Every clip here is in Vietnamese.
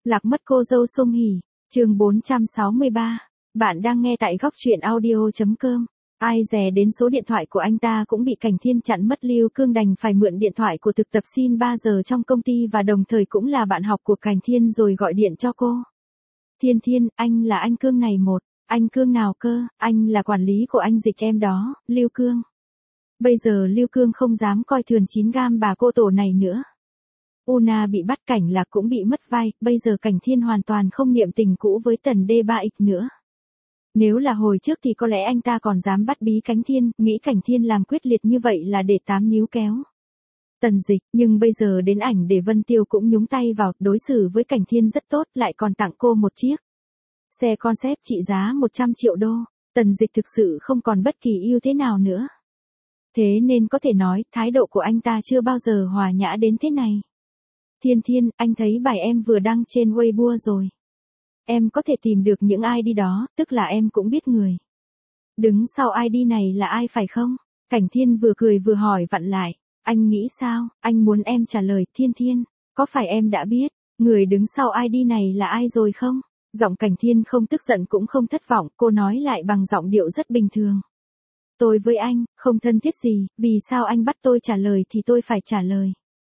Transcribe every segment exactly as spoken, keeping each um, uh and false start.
Lạc mất cô dâu Song Hỷ, chương bốn trăm sáu mươi ba. Bạn đang nghe tại góc truyện audio chấm com. Ai dè đến số điện thoại của anh ta cũng bị Cảnh Thiên chặn mất. Lưu Cương đành phải mượn điện thoại của thực tập xin ba giờ trong công ty và đồng thời cũng là bạn học của Cảnh Thiên rồi gọi điện cho cô. Thiên Thiên, anh là anh Cương này một. Anh Cương nào cơ? Anh là quản lý của anh Dịch em đó, Lưu Cương. Bây giờ Lưu Cương không dám coi thường chín gam bà cô tổ này nữa. Una bị bắt, Cảnh Lạc cũng bị mất vai, bây giờ Cảnh Thiên hoàn toàn không niệm tình cũ với Tần đê ba ích nữa. Nếu là hồi trước thì có lẽ anh ta còn dám bắt bí Cảnh Thiên, nghĩ Cảnh Thiên làm quyết liệt như vậy là để tám níu kéo Tần Dịch, nhưng bây giờ đến ảnh để Vân Tiêu cũng nhúng tay vào, đối xử với Cảnh Thiên rất tốt, lại còn tặng cô một chiếc xe concept trị giá một trăm triệu đô. Tần Dịch thực sự không còn bất kỳ ưu thế nào nữa. Thế nên có thể nói, thái độ của anh ta chưa bao giờ hòa nhã đến thế này. Thiên Thiên, anh thấy bài em vừa đăng trên Weibo rồi. Em có thể tìm được những i đê đó, tức là em cũng biết người đứng sau i đê này là ai phải không? Cảnh Thiên vừa cười vừa hỏi vặn lại. Anh nghĩ sao? Anh muốn em trả lời. Thiên Thiên, có phải em đã biết người đứng sau i đê này là ai rồi không? Giọng Cảnh Thiên không tức giận cũng không thất vọng, cô nói lại bằng giọng điệu rất bình thường. Tôi với anh, không thân thiết gì, vì sao anh bắt tôi trả lời thì tôi phải trả lời.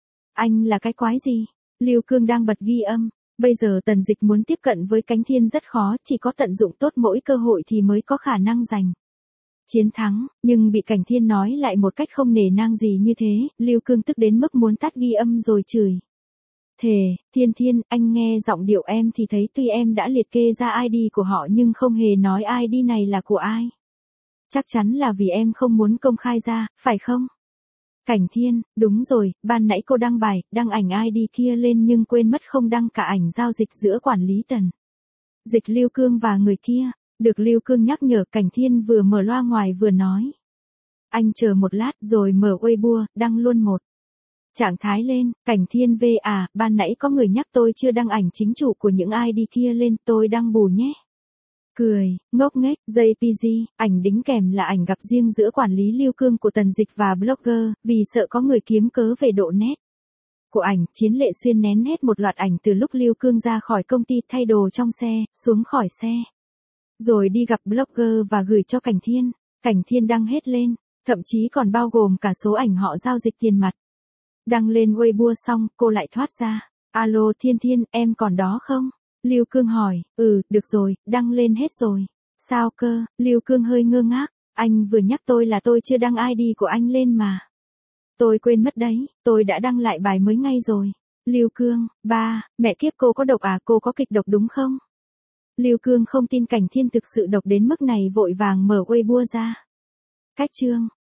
Anh là cái quái gì? Lưu Cương đang bật ghi âm. Bây giờ Tần Dịch muốn tiếp cận với Cảnh Thiên rất khó, chỉ có tận dụng tốt mỗi cơ hội thì mới có khả năng giành chiến thắng, nhưng bị Cảnh Thiên nói lại một cách không nể nang gì như thế, Lưu Cương tức đến mức muốn tắt ghi âm rồi chửi. Thề, Thiên Thiên, anh nghe giọng điệu em thì thấy tuy em đã liệt kê ra i đê của họ nhưng không hề nói i đê này là của ai. Chắc chắn là vì em không muốn công khai ra, phải không? Cảnh Thiên, đúng rồi, ban nãy cô đăng bài, đăng ảnh i đê kia lên nhưng quên mất không đăng cả ảnh giao dịch giữa quản lý Tần Dịch Lưu Cương và người kia. Được Lưu Cương nhắc nhở, Cảnh Thiên vừa mở loa ngoài vừa nói. Anh chờ một lát rồi mở Weibo, đăng luôn một trạng thái lên. Cảnh Thiên về à, ban nãy có người nhắc tôi chưa đăng ảnh chính chủ của những i đê kia lên, tôi đăng bù nhé. Cười, ngốc nghếch, jê pê giê, ảnh đính kèm là ảnh gặp riêng giữa quản lý Lưu Cương của Tần Dịch và blogger, vì sợ có người kiếm cớ về độ nét của ảnh, Chiến Lệ Xuyên nén hết một loạt ảnh từ lúc Lưu Cương ra khỏi công ty thay đồ trong xe, xuống khỏi xe, rồi đi gặp blogger và gửi cho Cảnh Thiên. Cảnh Thiên đăng hết lên, thậm chí còn bao gồm cả số ảnh họ giao dịch tiền mặt. Đăng lên Weibo xong, cô lại thoát ra. Alo Thiên Thiên, em còn đó không? Lưu Cương hỏi. Ừ, được rồi, đăng lên hết rồi. Sao cơ? Lưu Cương hơi ngơ ngác. Anh vừa nhắc tôi là tôi chưa đăng i đê của anh lên mà. Tôi quên mất đấy, tôi đã đăng lại bài mới ngay rồi. Lưu Cương, ba, mẹ kiếp, cô có độc à, cô có kịch độc đúng không? Lưu Cương không tin Cảnh Thiên thực sự độc đến mức này, vội vàng mở Weibo ra. Cách chương